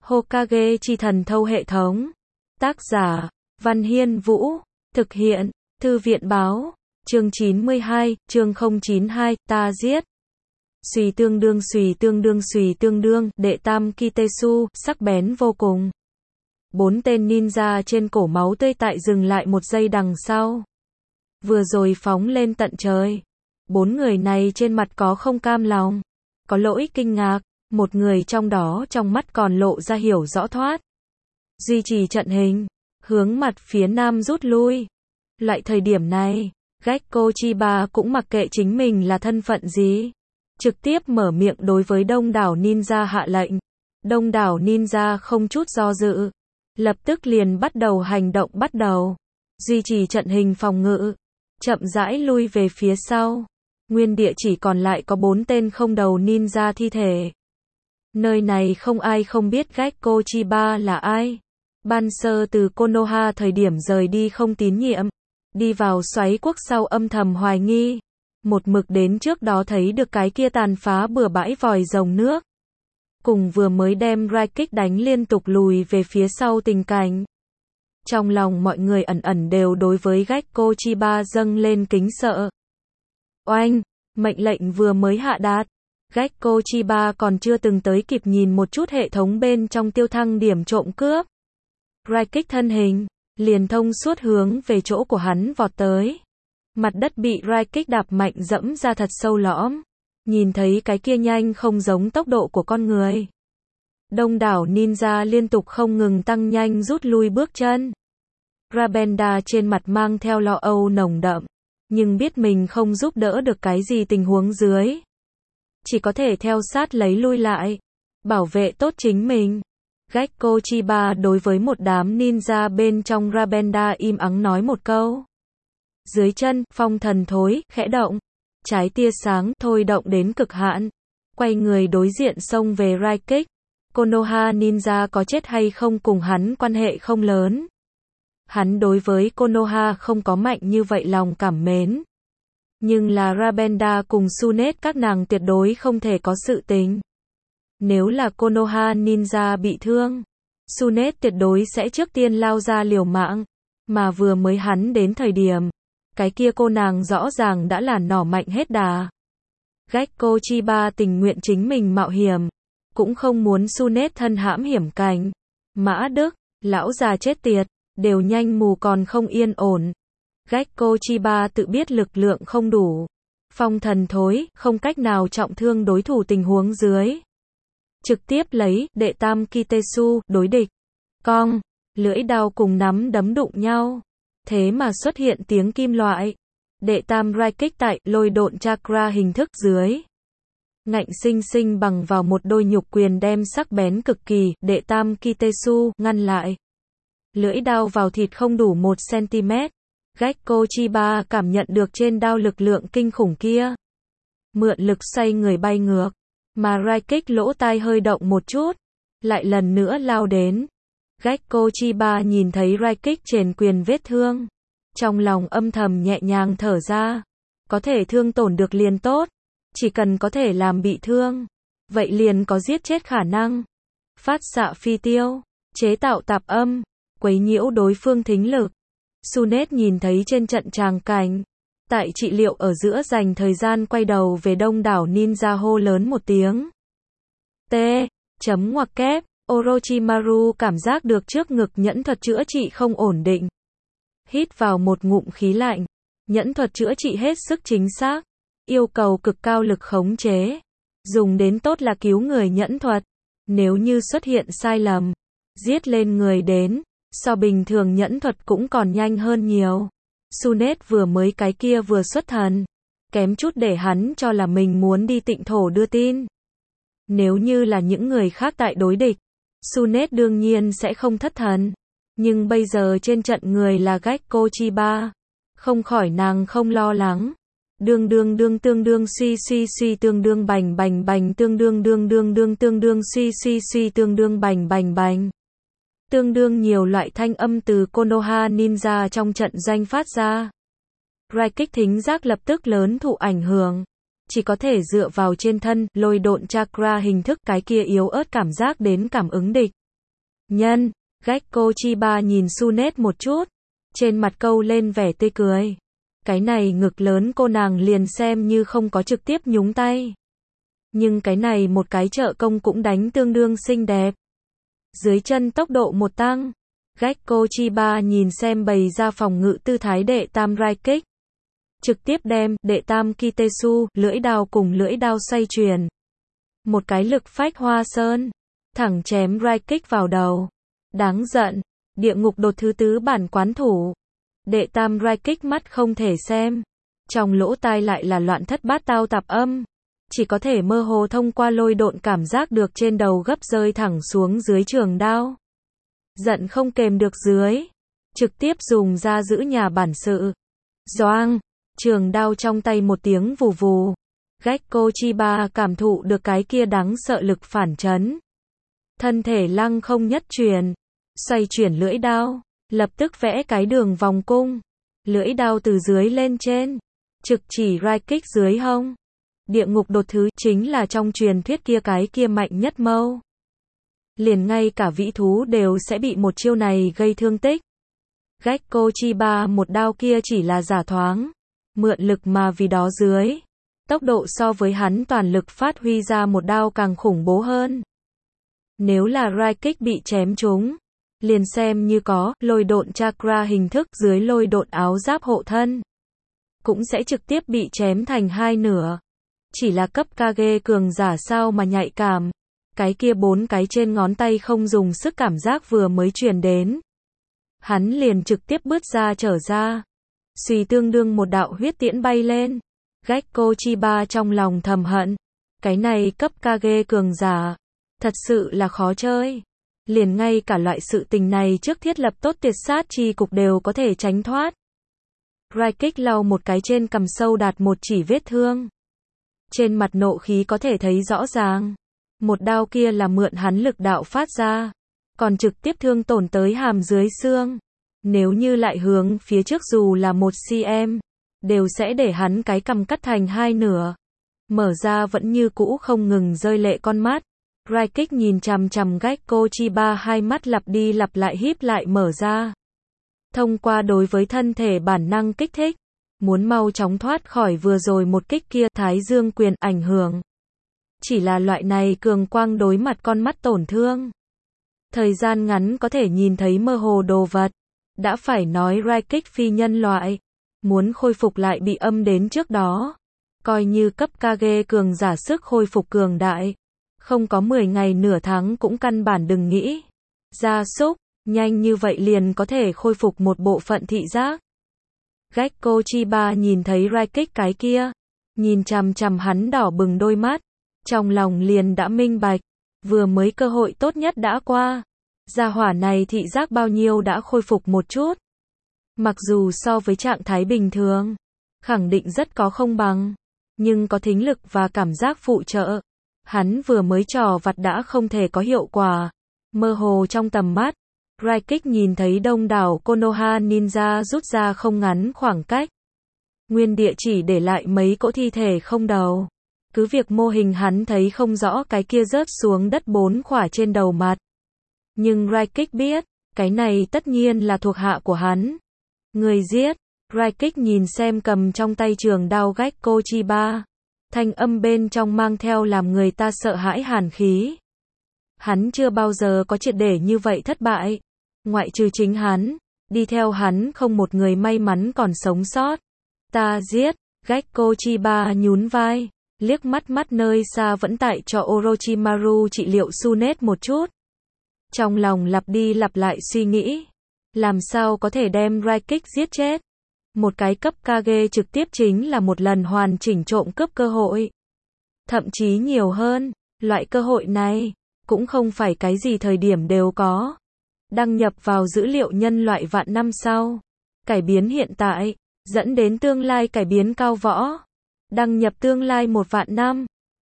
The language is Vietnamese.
Hokage chi thần thâu hệ thống. Tác giả, Văn Hiên Vũ. Thực hiện, Thư viện Báo. Chương 92, chương 092, ta giết. Xùy tương đương, đệ tam Kitesu, sắc bén vô cùng. 4 tên ninja trên cổ máu tươi tại dừng lại một giây đằng sau. Vừa rồi phóng lên tận trời. 4 người này trên mặt có không cam lòng, có lỗi kinh ngạc, một người trong đó trong mắt còn lộ ra hiểu rõ thoát. Duy trì trận hình, hướng mặt phía nam rút lui. Loại thời điểm này, Gekko Chiba cũng mặc kệ chính mình là thân phận gì, trực tiếp mở miệng đối với đông đảo ninja hạ lệnh. Đông đảo ninja không chút do dự, lập tức liền bắt đầu hành động bắt đầu. Duy trì trận hình phòng ngự, chậm rãi lui về phía sau. Nguyên địa chỉ còn lại có 4 tên không đầu ninja thi thể. Nơi này không ai không biết Gekko Chiba là ai. Ban sơ từ Konoha thời điểm rời đi không tín nhiệm, đi vào xoáy quốc sau âm thầm hoài nghi. Một mực đến trước đó thấy được cái kia tàn phá bừa bãi vòi rồng nước. Cùng vừa mới đem Rai kích đánh liên tục lùi về phía sau tình cảnh. Trong lòng mọi người ẩn ẩn đều đối với Gekko Chiba dâng lên kính sợ. Oanh, mệnh lệnh vừa mới hạ đạt. Gekko Chiba còn chưa từng tới kịp nhìn một chút hệ thống bên trong tiêu thăng điểm trộm cướp. Rai kích thân hình, liền thông suốt hướng về chỗ của hắn vọt tới. Mặt đất bị Rai kích đạp mạnh dẫm ra thật sâu lõm. Nhìn thấy cái kia nhanh không giống tốc độ của con người. Đông đảo ninja liên tục không ngừng tăng nhanh rút lui bước chân. Rabenda trên mặt mang theo lo âu nồng đậm, nhưng biết mình không giúp đỡ được cái gì tình huống dưới. Chỉ có thể theo sát lấy lui lại, bảo vệ tốt chính mình. Gekko Chiba đối với một đám ninja bên trong Rabenda im ắng nói một câu. Dưới chân, phong thần thối, khẽ động. Trái tia sáng, thôi động đến cực hạn. Quay người đối diện xông về Rai kích. Konoha ninja có chết hay không cùng hắn quan hệ không lớn. Hắn đối với Konoha không có mạnh như vậy lòng cảm mến. Nhưng là Rabenda cùng Tsunet các nàng tuyệt đối không thể có sự tình. Nếu là Konoha ninja bị thương, Tsunet tuyệt đối sẽ trước tiên lao ra liều mạng. Mà vừa mới hắn đến thời điểm, cái kia cô nàng rõ ràng đã là nỏ mạnh hết đà. Gekko Chiba tình nguyện chính mình mạo hiểm, cũng không muốn Tsunet thân hãm hiểm cảnh. Mã Đức, lão già chết tiệt, đều nhanh mù còn không yên ổn. Gekko Chiba tự biết lực lượng không đủ. Phong thần thối, không cách nào trọng thương đối thủ tình huống dưới. Trực tiếp lấy, đệ tam Kitesu, đối địch. Cong, lưỡi đao cùng nắm đấm đụng nhau. Thế mà xuất hiện tiếng kim loại. Đệ tam Rai kích tại, lôi độn chakra hình thức dưới. Ngạnh sinh sinh bằng vào một đôi nhục quyền đem sắc bén cực kỳ, đệ tam Kitesu, ngăn lại. Lưỡi đao vào thịt không đủ 1 cm. Gekko Chiba cảm nhận được trên đao lực lượng kinh khủng kia. Mượn lực xoay người bay ngược. Mà Rai kích lỗ tai hơi động một chút. Lại lần nữa lao đến. Gekko Chiba nhìn thấy Rai kích trên quyền vết thương. Trong lòng âm thầm nhẹ nhàng thở ra. Có thể thương tổn được liền tốt. Chỉ cần có thể làm bị thương. Vậy liền có giết chết khả năng. Phát xạ phi tiêu. Chế tạo tạp âm. Quấy nhiễu đối phương thính lực. Tsunet nhìn thấy trên trận tràng cảnh. Tại trị liệu ở giữa dành thời gian quay đầu về đông đảo ninja hô lớn một tiếng. T. Chấm ngoặc kép. Orochimaru cảm giác được trước ngực nhẫn thuật chữa trị không ổn định. Hít vào một ngụm khí lạnh. Nhẫn thuật chữa trị hết sức chính xác. Yêu cầu cực cao lực khống chế. Dùng đến tốt là cứu người nhẫn thuật. Nếu như xuất hiện sai lầm, giết lên người đến, so bình thường nhẫn thuật cũng còn nhanh hơn nhiều. Tsunet vừa mới cái kia vừa xuất thần. Kém chút để hắn cho là mình muốn đi tịnh thổ đưa tin. Nếu như là những người khác tại đối địch, Tsunet đương nhiên sẽ không thất thần. Nhưng bây giờ trên trận người là Gekko Chiba. Không khỏi nàng không lo lắng. Tương đương suy tương đương bành tương đương suy tương đương bành. Tương đương nhiều loại thanh âm từ Konoha ninja trong trận doanh phát ra. Rai kích thính giác lập tức lớn thụ ảnh hưởng. Chỉ có thể dựa vào trên thân, lôi độn chakra hình thức cái kia yếu ớt cảm giác đến cảm ứng địch. Nhân, Gekko Chiba nhìn Sunet một chút, trên mặt câu lên vẻ tươi cười. Cái này ngực lớn cô nàng liền xem như không có trực tiếp nhúng tay. Nhưng cái này một cái trợ công cũng đánh tương đương xinh đẹp. Dưới chân tốc độ một tăng, Gekko Chiba nhìn xem bày ra phòng ngự tư thái đệ tam rai kích. Trực tiếp đem đệ tam Kitesu, lưỡi đao cùng lưỡi đao xoay chuyển. Một cái lực phách hoa sơn, thẳng chém rai kích vào đầu. Đáng giận, địa ngục đột thứ tứ bản quán thủ. Đệ tam rai kích mắt không thể xem. Trong lỗ tai lại là loạn thất bát tao tạp âm. Chỉ có thể mơ hồ thông qua lôi độn cảm giác được trên đầu gấp rơi thẳng xuống dưới trường đao. Giận không kềm được dưới. Trực tiếp dùng ra giữ nhà bản sự. Doang, trường đao trong tay một tiếng vù vù. Gekko Chiba cảm thụ được cái kia đáng sợ lực phản chấn. Thân thể lăng không nhất truyền. Xoay chuyển lưỡi đao. Lập tức vẽ cái đường vòng cung. Lưỡi đao từ dưới lên trên. Trực chỉ rai kích dưới hông. Địa ngục đột thứ chính là trong truyền thuyết kia cái kia mạnh nhất mâu. Liền ngay cả vĩ thú đều sẽ bị một chiêu này gây thương tích. Gekko Chiba một đao kia chỉ là giả thoáng. Mượn lực mà vì đó dưới. Tốc độ so với hắn toàn lực phát huy ra một đao càng khủng bố hơn. Nếu là rai kích bị chém trúng, liền xem như có lôi độn chakra hình thức dưới lôi độn áo giáp hộ thân. Cũng sẽ trực tiếp bị chém thành hai nửa. Chỉ là cấp Kage cường giả sao mà nhạy cảm. Cái kia 4 cái trên ngón tay không dùng sức cảm giác vừa mới truyền đến. Hắn liền trực tiếp bứt ra trở ra. Suy tương đương một đạo huyết tiễn bay lên. Gekko Chiba trong lòng thầm hận. Cái này cấp Kage cường giả. Thật sự là khó chơi. Liền ngay cả loại sự tình này trước thiết lập tốt tuyệt sát chi cục đều có thể tránh thoát. Rai kích lau một cái trên cằm sâu đạt một chỉ vết thương. Trên mặt nộ khí có thể thấy rõ ràng. Một đao kia là mượn hắn lực đạo phát ra. Còn trực tiếp thương tổn tới hàm dưới xương. Nếu như lại hướng phía trước dù là 1 cm. Đều sẽ để hắn cái cằm cắt thành hai nửa. Mở ra vẫn như cũ không ngừng rơi lệ con mắt. Rai kích nhìn chằm chằm Gekko Chiba, hai mắt lặp đi lặp lại híp lại mở ra. Thông qua đối với thân thể bản năng kích thích. Muốn mau chóng thoát khỏi vừa rồi một kích kia Thái Dương quyền ảnh hưởng. Chỉ là loại này cường quang đối mặt con mắt tổn thương. Thời gian ngắn có thể nhìn thấy mơ hồ đồ vật. Đã phải nói rai kích phi nhân loại. Muốn khôi phục lại bị âm đến trước đó. Coi như cấp Kage cường giả sức khôi phục cường đại. Không có 10 ngày nửa tháng cũng căn bản đừng nghĩ. Gia súc, nhanh như vậy liền có thể khôi phục một bộ phận thị giác. Gekko Chiba nhìn thấy rai kích cái kia. Nhìn chằm chằm hắn đỏ bừng đôi mắt. Trong lòng liền đã minh bạch. Vừa mới cơ hội tốt nhất đã qua. Gia hỏa này thị giác bao nhiêu đã khôi phục một chút. Mặc dù so với trạng thái bình thường. Khẳng định rất có không bằng. Nhưng có thính lực và cảm giác phụ trợ. Hắn vừa mới trò vặt đã không thể có hiệu quả. Mơ hồ trong tầm mắt. Rai kích nhìn thấy đông đảo Konoha ninja rút ra không ngắn khoảng cách. Nguyên địa chỉ để lại mấy cỗ thi thể không đầu. Cứ việc mô hình hắn thấy không rõ cái kia rớt xuống đất 4 khỏa trên đầu mặt. Nhưng Rai kích biết, cái này tất nhiên là thuộc hạ của hắn. Người giết. Rai kích nhìn xem cầm trong tay trường đao Gekko Chiba. Thanh âm bên trong mang theo làm người ta sợ hãi hàn khí. Hắn chưa bao giờ có triệt để như vậy thất bại. Ngoại trừ chính hắn, đi theo hắn không một người may mắn còn sống sót. Ta giết. Gekko Chiba nhún vai, liếc mắt nơi xa vẫn tại cho Orochimaru trị liệu Sunet một chút. Trong lòng lặp đi lặp lại suy nghĩ. Làm sao có thể đem rai kích giết chết. Một cái cấp Kage trực tiếp chính là một lần hoàn chỉnh trộm cướp cơ hội. Thậm chí nhiều hơn, loại cơ hội này, cũng không phải cái gì thời điểm đều có. Đăng nhập vào dữ liệu nhân loại vạn năm sau. Cải biến hiện tại, dẫn đến tương lai cải biến cao võ. Đăng nhập tương lai 1 vạn năm.